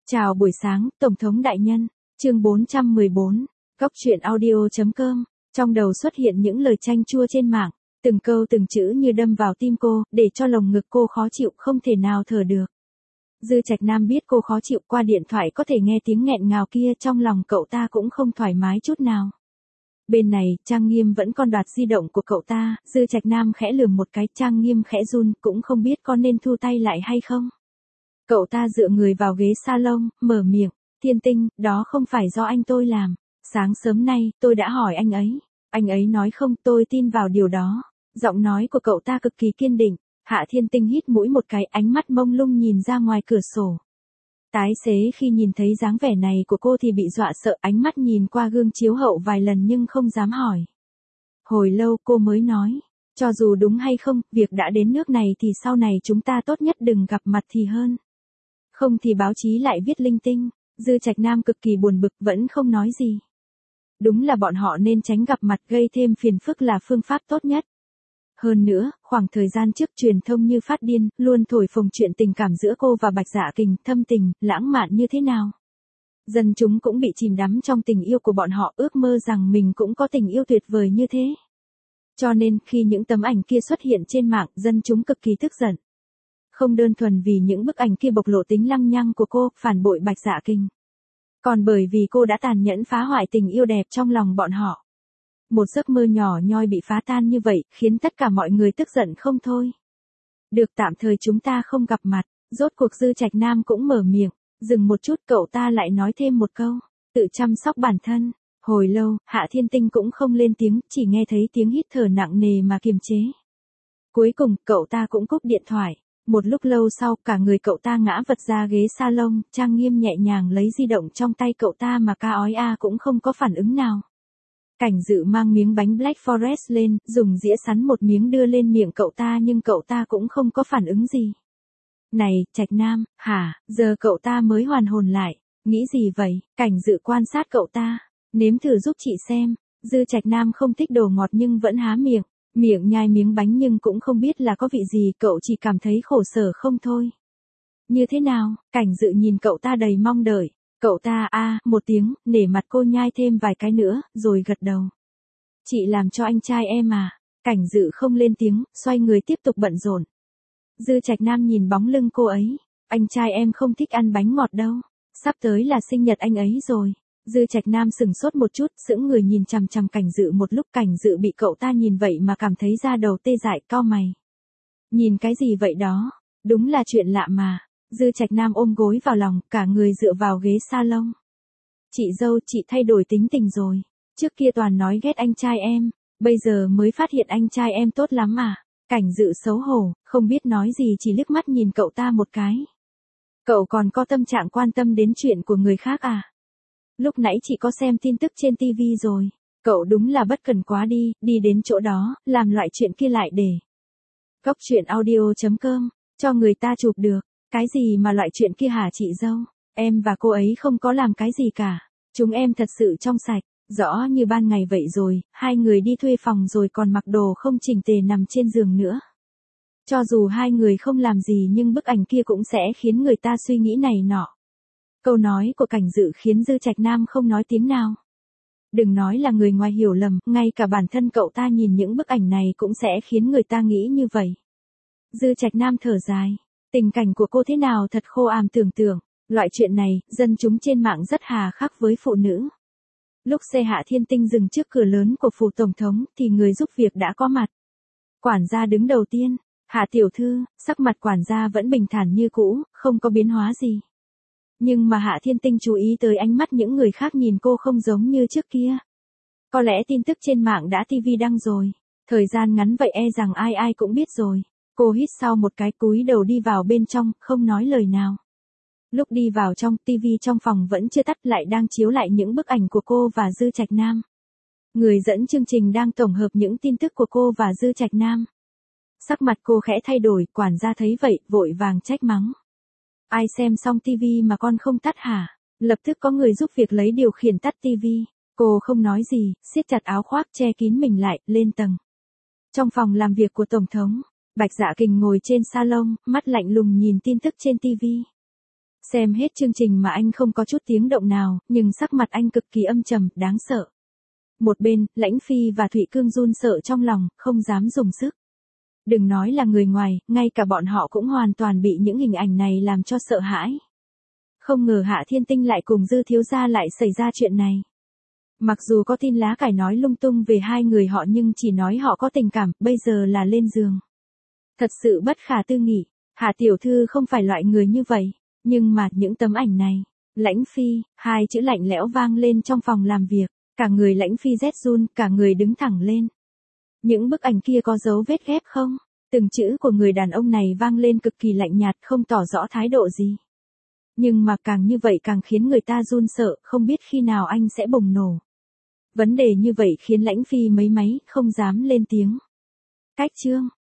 Chào buổi sáng, Tổng thống đại nhân. Chương 414. Góc truyện audio.com. Trong đầu xuất hiện những lời chanh chua trên mạng, từng câu từng chữ như đâm vào tim cô, để cho lồng ngực cô khó chịu không thể nào thở được. Dư Trạch Nam biết cô khó chịu, qua điện thoại có thể nghe tiếng nghẹn ngào kia, trong lòng cậu ta cũng không thoải mái chút nào. Bên này, Trang Nghiêm vẫn còn đoạt di động của cậu ta, Dư Trạch Nam khẽ lườm một cái, Trang Nghiêm khẽ run, cũng không biết có nên thu tay lại hay không. Cậu ta dựa người vào ghế salon, mở miệng, Thiên Tinh, đó không phải do anh tôi làm. Sáng sớm nay, tôi đã hỏi anh ấy nói không, tôi tin vào điều đó. Giọng nói của cậu ta cực kỳ kiên định. Hạ Thiên Tinh hít mũi một cái, ánh mắt mông lung nhìn ra ngoài cửa sổ. Tái xế khi nhìn thấy dáng vẻ này của cô thì bị dọa sợ, ánh mắt nhìn qua gương chiếu hậu vài lần nhưng không dám hỏi. Hồi lâu cô mới nói, cho dù đúng hay không, việc đã đến nước này thì sau này chúng ta tốt nhất đừng gặp mặt thì hơn. Không thì báo chí lại viết linh tinh. Dư Trạch Nam cực kỳ buồn bực, vẫn không nói gì. Đúng là bọn họ nên tránh gặp mặt, gây thêm phiền phức là phương pháp tốt nhất. Hơn nữa, khoảng thời gian trước truyền thông như phát điên, luôn thổi phồng chuyện tình cảm giữa cô và Bạch Dạ Kình, thâm tình, lãng mạn như thế nào. Dân chúng cũng bị chìm đắm trong tình yêu của bọn họ, ước mơ rằng mình cũng có tình yêu tuyệt vời như thế. Cho nên, khi những tấm ảnh kia xuất hiện trên mạng, dân chúng cực kỳ tức giận. Không đơn thuần vì những bức ảnh kia bộc lộ tính lăng nhăng của cô, phản bội Bạch Dạ Kình. Còn bởi vì cô đã tàn nhẫn phá hoại tình yêu đẹp trong lòng bọn họ. Một giấc mơ nhỏ nhoi bị phá tan như vậy, khiến tất cả mọi người tức giận không thôi. Được, tạm thời chúng ta không gặp mặt. Rốt cuộc Dư Trạch Nam cũng mở miệng. Dừng một chút, cậu ta lại nói thêm một câu. Tự chăm sóc bản thân. Hồi lâu, Hạ Thiên Tinh cũng không lên tiếng, chỉ nghe thấy tiếng hít thở nặng nề mà kiềm chế. Cuối cùng, cậu ta cũng cúp điện thoại. Một lúc lâu sau, cả người cậu ta ngã vật ra ghế salon, Trang Nghiêm nhẹ nhàng lấy di động trong tay cậu ta mà ca ói a cũng không có phản ứng nào. Cảnh Dự mang miếng bánh Black Forest lên, dùng dĩa sắn một miếng đưa lên miệng cậu ta nhưng cậu ta cũng không có phản ứng gì. Này, Trạch Nam, hả, giờ cậu ta mới hoàn hồn lại, nghĩ gì vậy? Cảnh Dự quan sát cậu ta, nếm thử giúp chị xem. Dư Trạch Nam không thích đồ ngọt nhưng vẫn há miệng. Miệng nhai miếng bánh nhưng cũng không biết là có vị gì, cậu chỉ cảm thấy khổ sở không thôi. Như thế nào? Cảnh Dự nhìn cậu ta đầy mong đợi. Cậu ta một tiếng, nể mặt cô nhai thêm vài cái nữa, rồi gật đầu. Chị làm cho anh trai em à? Cảnh Dự không lên tiếng, xoay người tiếp tục bận rộn. Dư Trạch Nam nhìn bóng lưng cô ấy. Anh trai em không thích ăn bánh ngọt đâu. Sắp tới là sinh nhật anh ấy rồi. Dư Trạch Nam sừng sốt một chút, sững người nhìn chằm chằm Cảnh Dự một lúc. Cảnh Dự bị cậu ta nhìn vậy mà cảm thấy da đầu tê dại, cau mày. Nhìn cái gì vậy đó? Đúng là chuyện lạ mà. Dư Trạch Nam ôm gối vào lòng, cả người dựa vào ghế salon. Chị dâu, chị thay đổi tính tình rồi. Trước kia toàn nói ghét anh trai em, bây giờ mới phát hiện anh trai em tốt lắm à? Cảnh Dự xấu hổ, không biết nói gì, chỉ liếc mắt nhìn cậu ta một cái. Cậu còn có tâm trạng quan tâm đến chuyện của người khác à? Lúc nãy chị có xem tin tức trên TV rồi. Cậu đúng là bất cần quá đi đến chỗ đó, làm loại chuyện kia lại để. Góc truyện audio.com, cho người ta chụp được. Cái gì mà loại chuyện kia hả chị dâu? Em và cô ấy không có làm cái gì cả. Chúng em thật sự trong sạch, rõ như ban ngày vậy rồi, hai người đi thuê phòng rồi còn mặc đồ không chỉnh tề nằm trên giường nữa. Cho dù hai người không làm gì nhưng bức ảnh kia cũng sẽ khiến người ta suy nghĩ này nọ. Câu nói của Cảnh Dự khiến Dư Trạch Nam không nói tiếng nào. Đừng nói là người ngoài hiểu lầm, ngay cả bản thân cậu ta nhìn những bức ảnh này cũng sẽ khiến người ta nghĩ như vậy. Dư Trạch Nam thở dài. Tình cảnh của cô thế nào thật khô àm tưởng tượng. Loại chuyện này, dân chúng trên mạng rất hà khắc với phụ nữ. Lúc xe Hạ Thiên Tinh dừng trước cửa lớn của phủ tổng thống thì người giúp việc đã có mặt. Quản gia đứng đầu tiên. Hạ tiểu thư, sắc mặt quản gia vẫn bình thản như cũ, không có biến hóa gì. Nhưng mà Hạ Thiên Tinh chú ý tới ánh mắt những người khác nhìn cô không giống như trước kia. Có lẽ tin tức trên mạng đã TV đăng rồi. Thời gian ngắn vậy e rằng ai ai cũng biết rồi. Cô hít sau một cái, cúi đầu đi vào bên trong, không nói lời nào. Lúc đi vào trong, TV trong phòng vẫn chưa tắt, lại đang chiếu lại những bức ảnh của cô và Dư Trạch Nam. Người dẫn chương trình đang tổng hợp những tin tức của cô và Dư Trạch Nam. Sắc mặt cô khẽ thay đổi, quản gia thấy vậy, vội vàng trách mắng. Ai xem xong TV mà con không tắt hả? Lập tức có người giúp việc lấy điều khiển tắt TV. Cô không nói gì, siết chặt áo khoác che kín mình lại, lên tầng. Trong phòng làm việc của Tổng thống, Bạch Dạ Kình ngồi trên salon, mắt lạnh lùng nhìn tin tức trên TV. Xem hết chương trình mà anh không có chút tiếng động nào, nhưng sắc mặt anh cực kỳ âm trầm, đáng sợ. Một bên, Lãnh Phi và Thụy Cương run sợ trong lòng, không dám dùng sức. Đừng nói là người ngoài, ngay cả bọn họ cũng hoàn toàn bị những hình ảnh này làm cho sợ hãi. Không ngờ Hạ Thiên Tinh lại cùng Dư thiếu gia lại xảy ra chuyện này. Mặc dù có tin lá cải nói lung tung về hai người họ nhưng chỉ nói họ có tình cảm, bây giờ là lên giường. Thật sự bất khả tư nghị, Hạ tiểu thư không phải loại người như vậy, nhưng mà những tấm ảnh này, Lãnh Phi, hai chữ lạnh lẽo vang lên trong phòng làm việc, cả người Lãnh Phi rét run, cả người đứng thẳng lên. Những bức ảnh kia có dấu vết ghép không? Từng chữ của người đàn ông này vang lên cực kỳ lạnh nhạt, không tỏ rõ thái độ gì. Nhưng mà càng như vậy càng khiến người ta run sợ, không biết khi nào anh sẽ bùng nổ. Vấn đề như vậy khiến Lãnh Phi mấy máy, không dám lên tiếng. Cách chương